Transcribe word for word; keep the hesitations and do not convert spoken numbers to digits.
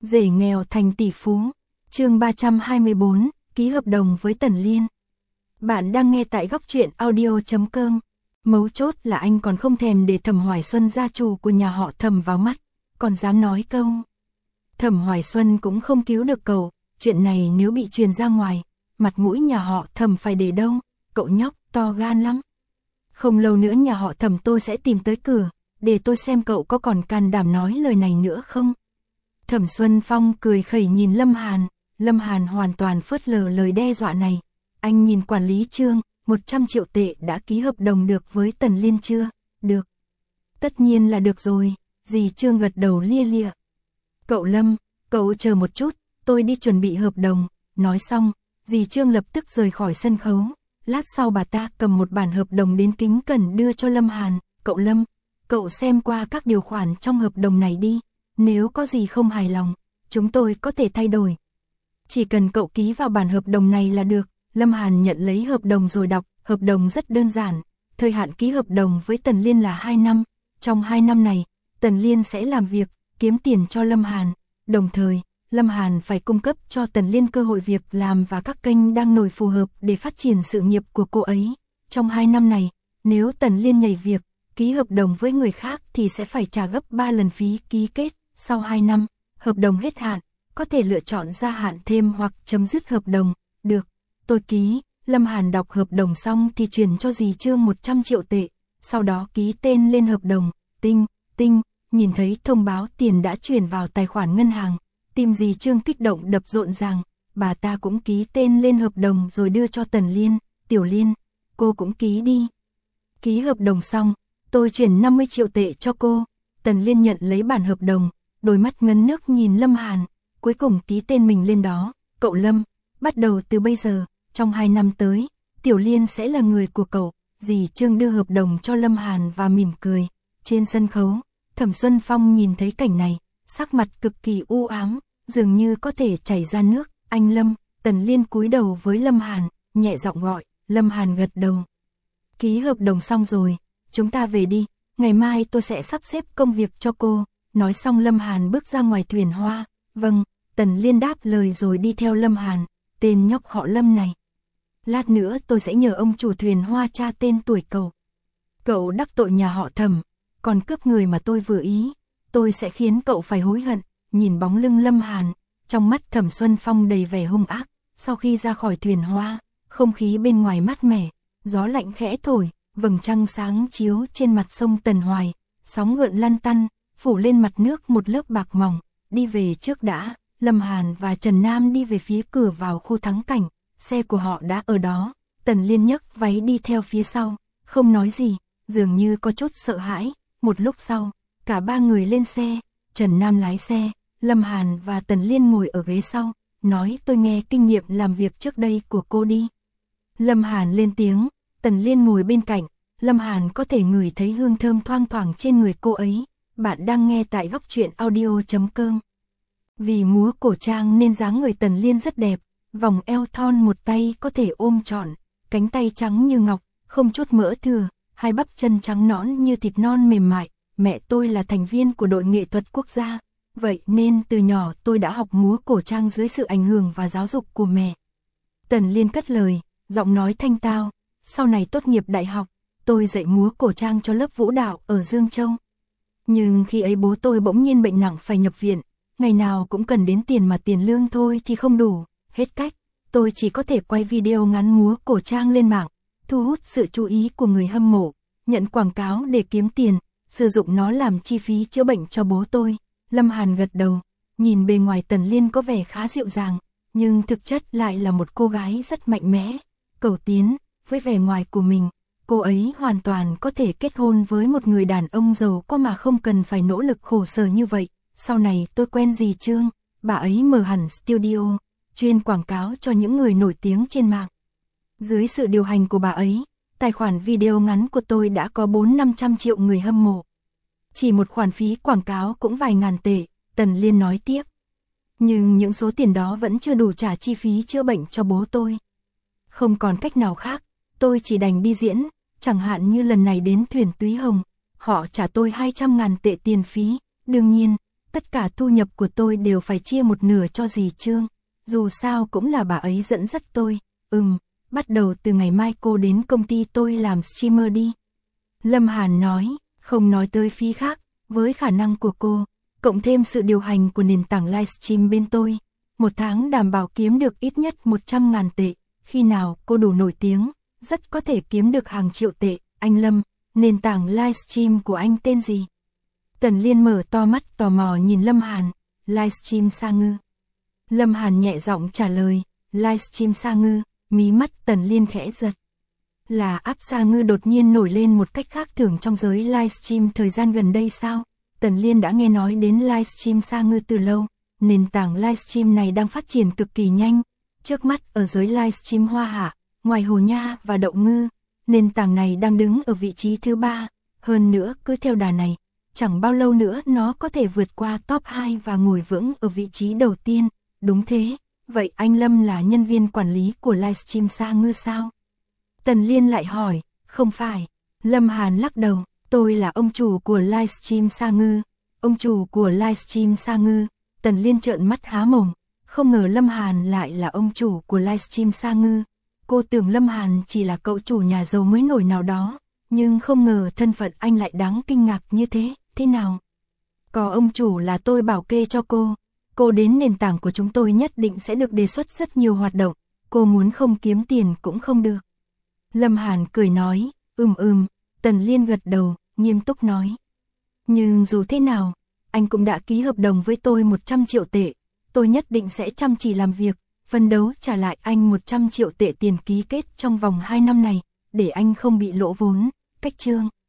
Rể nghèo thành tỷ phú. Chương ba trăm hai mươi bốn, ký hợp đồng với Tần Liên. Bạn đang nghe tại góc truyện audio chấm com. Mấu chốt là anh còn không thèm để Thẩm Hoài Xuân, gia chủ của nhà họ Thẩm, vào mắt, còn dám nói câu. Thẩm Hoài Xuân cũng không cứu được cậu, chuyện này nếu bị truyền ra ngoài, mặt mũi nhà họ Thẩm phải để đâu, cậu nhóc to gan lắm. Không lâu nữa nhà họ Thẩm tôi sẽ tìm tới cửa, để tôi xem cậu có còn can đảm nói lời này nữa không. Thẩm Xuân Phong cười khẩy nhìn Lâm Hàn, Lâm Hàn hoàn toàn phớt lờ lời đe dọa này. Anh nhìn quản lý Trương, một trăm triệu tệ đã ký hợp đồng được với Tần Liên chưa? Được. Tất nhiên là được rồi, dì Trương gật đầu lia lịa. Cậu Lâm, cậu chờ một chút, tôi đi chuẩn bị hợp đồng. Nói xong, dì Trương lập tức rời khỏi sân khấu. Lát sau bà ta cầm một bản hợp đồng đến kính cẩn đưa cho Lâm Hàn. Cậu Lâm, cậu xem qua các điều khoản trong hợp đồng này đi. Nếu có gì không hài lòng, chúng tôi có thể thay đổi. Chỉ cần cậu ký vào bản hợp đồng này là được. Lâm Hàn nhận lấy hợp đồng rồi đọc. Hợp đồng rất đơn giản. Thời hạn ký hợp đồng với Tần Liên là hai năm. Trong hai năm này, Tần Liên sẽ làm việc, kiếm tiền cho Lâm Hàn. Đồng thời, Lâm Hàn phải cung cấp cho Tần Liên cơ hội việc làm và các kênh đang nổi phù hợp để phát triển sự nghiệp của cô ấy. Trong hai năm này, nếu Tần Liên nhảy việc, ký hợp đồng với người khác thì sẽ phải trả gấp ba lần phí ký kết. Sau hai năm, hợp đồng hết hạn, có thể lựa chọn gia hạn thêm hoặc chấm dứt hợp đồng. Được, tôi ký. Lâm Hàn đọc hợp đồng xong thì chuyển cho dì Trương một trăm triệu tệ, sau đó ký tên lên hợp đồng. Tinh, tinh, nhìn thấy thông báo tiền đã chuyển vào tài khoản ngân hàng, tim dì Trương kích động đập rộn ràng. Bà ta cũng ký tên lên hợp đồng rồi đưa cho Tần Liên. Tiểu Liên, cô cũng ký đi. Ký hợp đồng xong, tôi chuyển năm mươi triệu tệ cho cô. Tần Liên nhận lấy bản hợp đồng, đôi mắt ngấn nước nhìn Lâm Hàn, cuối cùng ký tên mình lên đó. Cậu Lâm, bắt đầu từ bây giờ, trong hai năm tới, Tiểu Liên sẽ là người của cậu. Dì Trương đưa hợp đồng cho Lâm Hàn và mỉm cười. Trên sân khấu, Thẩm Xuân Phong nhìn thấy cảnh này, sắc mặt cực kỳ u ám, dường như có thể chảy ra nước. Anh Lâm, Tần Liên cúi đầu với Lâm Hàn, nhẹ giọng gọi. Lâm Hàn gật đầu. Ký hợp đồng xong rồi, chúng ta về đi, ngày mai tôi sẽ sắp xếp công việc cho cô. Nói xong Lâm Hàn bước ra ngoài thuyền hoa. Vâng, Tần Liên đáp lời rồi đi theo Lâm Hàn. Tên nhóc họ Lâm này, lát nữa tôi sẽ nhờ ông chủ thuyền hoa tra tên tuổi cậu. Cậu đắc tội nhà họ Thẩm, còn cướp người mà tôi vừa ý, tôi sẽ khiến cậu phải hối hận. Nhìn bóng lưng Lâm Hàn, trong mắt Thẩm Xuân Phong đầy vẻ hung ác. Sau khi ra khỏi thuyền hoa, không khí bên ngoài mát mẻ, gió lạnh khẽ thổi, vầng trăng sáng chiếu trên mặt sông Tần Hoài, sóng gợn lăn tăn, phủ lên mặt nước một lớp bạc mỏng. Đi về trước đã. Lâm Hàn và Trần Nam đi về phía cửa vào khu thắng cảnh, xe của họ đã ở đó. Tần Liên nhấc váy đi theo phía sau, không nói gì, dường như có chút sợ hãi. Một lúc sau, cả ba người lên xe, Trần Nam lái xe, Lâm Hàn và Tần Liên ngồi ở ghế sau, nói tôi nghe kinh nghiệm làm việc trước đây của cô đi. Lâm Hàn lên tiếng, Tần Liên ngồi bên cạnh, Lâm Hàn có thể ngửi thấy hương thơm thoang thoảng trên người cô ấy. Bạn đang nghe tại góc truyện audio chấm com. Vì múa cổ trang nên dáng người Tần Liên rất đẹp, vòng eo thon một tay có thể ôm trọn, cánh tay trắng như ngọc, không chút mỡ thừa, hai bắp chân trắng nõn như thịt non mềm mại. Mẹ tôi là thành viên của đội nghệ thuật quốc gia, vậy nên từ nhỏ tôi đã học múa cổ trang dưới sự ảnh hưởng và giáo dục của mẹ. Tần Liên cất lời, giọng nói thanh tao, sau này tốt nghiệp đại học, tôi dạy múa cổ trang cho lớp vũ đạo ở Dương Châu. Nhưng khi ấy bố tôi bỗng nhiên bệnh nặng phải nhập viện, ngày nào cũng cần đến tiền mà tiền lương thôi thì không đủ, hết cách, tôi chỉ có thể quay video ngắn múa cổ trang lên mạng, thu hút sự chú ý của người hâm mộ, nhận quảng cáo để kiếm tiền, sử dụng nó làm chi phí chữa bệnh cho bố tôi. Lâm Hàn gật đầu, nhìn bề ngoài Tần Liên có vẻ khá dịu dàng, nhưng thực chất lại là một cô gái rất mạnh mẽ, cầu tiến. Với vẻ ngoài của mình, cô ấy hoàn toàn có thể kết hôn với một người đàn ông giàu có mà không cần phải nỗ lực khổ sở như vậy. Sau này tôi quen dì Trương, bà ấy mở hẳn studio, chuyên quảng cáo cho những người nổi tiếng trên mạng. Dưới sự điều hành của bà ấy, tài khoản video ngắn của tôi đã có bốn năm trăm triệu người hâm mộ. Chỉ một khoản phí quảng cáo cũng vài ngàn tệ, Tần Liên nói tiếp. Nhưng những số tiền đó vẫn chưa đủ trả chi phí chữa bệnh cho bố tôi. Không còn cách nào khác, tôi chỉ đành đi diễn, chẳng hạn như lần này đến thuyền Túy Hồng, họ trả tôi hai trăm ngàn tệ tiền phí. Đương nhiên, tất cả thu nhập của tôi đều phải chia một nửa cho dì Trương. Dù sao cũng là bà ấy dẫn dắt tôi. Ừm, bắt đầu từ ngày mai cô đến công ty tôi làm streamer đi. Lâm Hàn nói, không nói tới phí khác, với khả năng của cô, cộng thêm sự điều hành của nền tảng livestream bên tôi, một tháng đảm bảo kiếm được ít nhất một trăm ngàn tệ, khi nào cô đủ nổi tiếng, rất có thể kiếm được hàng triệu tệ. Anh Lâm, nền tảng livestream của anh tên gì? Tần Liên mở to mắt tò mò nhìn Lâm Hàn. Livestream Sa Ngư. Lâm Hàn nhẹ giọng trả lời, livestream Sa Ngư. Mí mắt Tần Liên khẽ giật. Là app Sa Ngư đột nhiên nổi lên một cách khác thường trong giới livestream thời gian gần đây sao? Tần Liên đã nghe nói đến livestream Sa Ngư từ lâu. Nền tảng livestream này đang phát triển cực kỳ nhanh. Trước mắt ở giới livestream Hoa Hạ, ngoài Hồ Nha và Đậu Ngư, nền tảng này đang đứng ở vị trí thứ ba. Hơn nữa cứ theo đà này, chẳng bao lâu nữa nó có thể vượt qua top hai và ngồi vững ở vị trí đầu tiên. Đúng thế, vậy anh Lâm là nhân viên quản lý của livestream Sa Ngư sao? Tần Liên lại hỏi, không phải. Lâm Hàn lắc đầu, tôi là ông chủ của livestream Sa Ngư. Ông chủ của livestream Sa Ngư. Tần Liên trợn mắt há mồm, không ngờ Lâm Hàn lại là ông chủ của livestream Sa Ngư. Cô tưởng Lâm Hàn chỉ là cậu chủ nhà giàu mới nổi nào đó, nhưng không ngờ thân phận anh lại đáng kinh ngạc như thế. Thế nào? Có ông chủ là tôi bảo kê cho cô. Cô đến nền tảng của chúng tôi nhất định sẽ được đề xuất rất nhiều hoạt động. Cô muốn không kiếm tiền cũng không được. Lâm Hàn cười nói, ừm ừm. Tần Liên gật đầu, nghiêm túc nói. Nhưng dù thế nào, anh cũng đã ký hợp đồng với tôi một trăm triệu tệ. Tôi nhất định sẽ chăm chỉ làm việc, phấn đấu trả lại anh một trăm triệu tệ tiền ký kết trong vòng hai năm này, để anh không bị lỗ vốn. Cách chương.